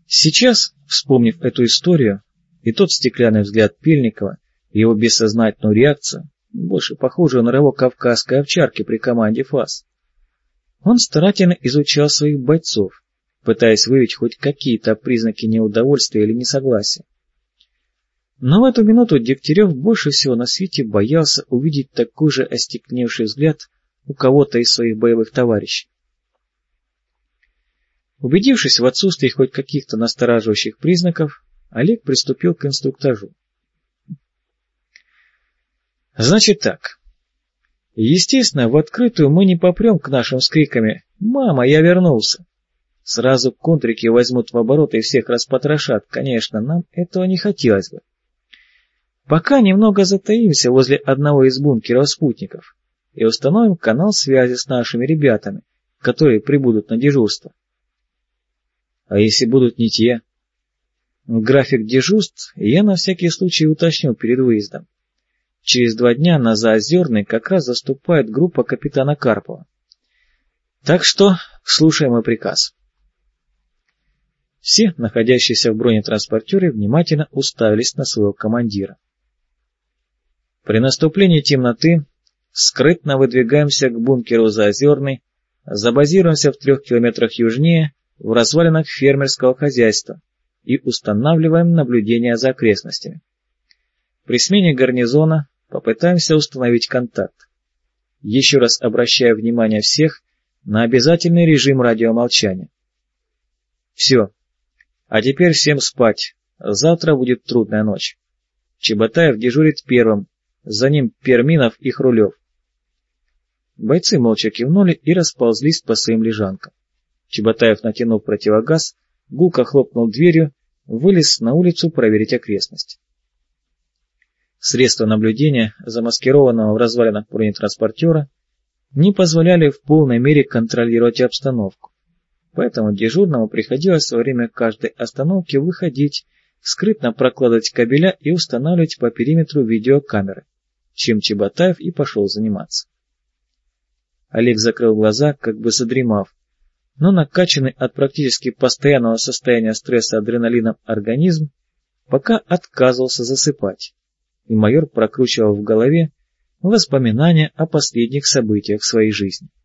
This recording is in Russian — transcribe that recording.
Сейчас, вспомнив эту историю, и тот стеклянный взгляд Пельникова, и его бессознательную реакцию, больше похожую на рывок кавказской овчарки при команде ФАС, он старательно изучал своих бойцов, пытаясь выявить хоть какие-то признаки неудовольствия или несогласия. Но в эту минуту Дегтярев больше всего на свете боялся увидеть такой же остекленевший взгляд у кого-то из своих боевых товарищей. Убедившись в отсутствии хоть каких-то настораживающих признаков, Олег приступил к инструктажу. Значит так. Естественно, в открытую мы не попрем к нашим с криками «Мама, я вернулся!». Сразу контрики возьмут в оборот и всех распотрошат. Конечно, нам этого не хотелось бы. Пока немного затаимся возле одного из бункеров спутников и установим канал связи с нашими ребятами, которые прибудут на дежурство. А если будут не те? График дежурств я на всякий случай уточню перед выездом. Через 2 дня на Заозерный как раз заступает группа капитана Карпова. Так что слушаем мой приказ. Все, находящиеся в бронетранспортере, внимательно уставились на своего командира. При наступлении темноты скрытно выдвигаемся к бункеру Заозерный, забазируемся в 3 километрах южнее в развалинах фермерского хозяйства и устанавливаем наблюдение за окрестностями. При смене гарнизона попытаемся установить контакт. Еще раз обращаю внимание всех на обязательный режим радиомолчания. Все. А теперь всем спать. Завтра будет трудная ночь. Чеботаев дежурит первым, за ним Перминов и Хрулев. Бойцы молча кивнули и расползлись по своим лежанкам. Чеботаев, натянув противогаз, гулко хлопнул дверью, вылез на улицу проверить окрестность. Средства наблюдения, замаскированного в развалинах бронетранспортера, не позволяли в полной мере контролировать обстановку. Поэтому дежурному приходилось во время каждой остановки выходить, скрытно прокладывать кабеля и устанавливать по периметру видеокамеры, чем Чеботаев и пошел заниматься. Олег закрыл глаза, как бы задремав, но накачанный от практически постоянного состояния стресса адреналином организм пока отказывался засыпать, и майор прокручивал в голове воспоминания о последних событиях своей жизни.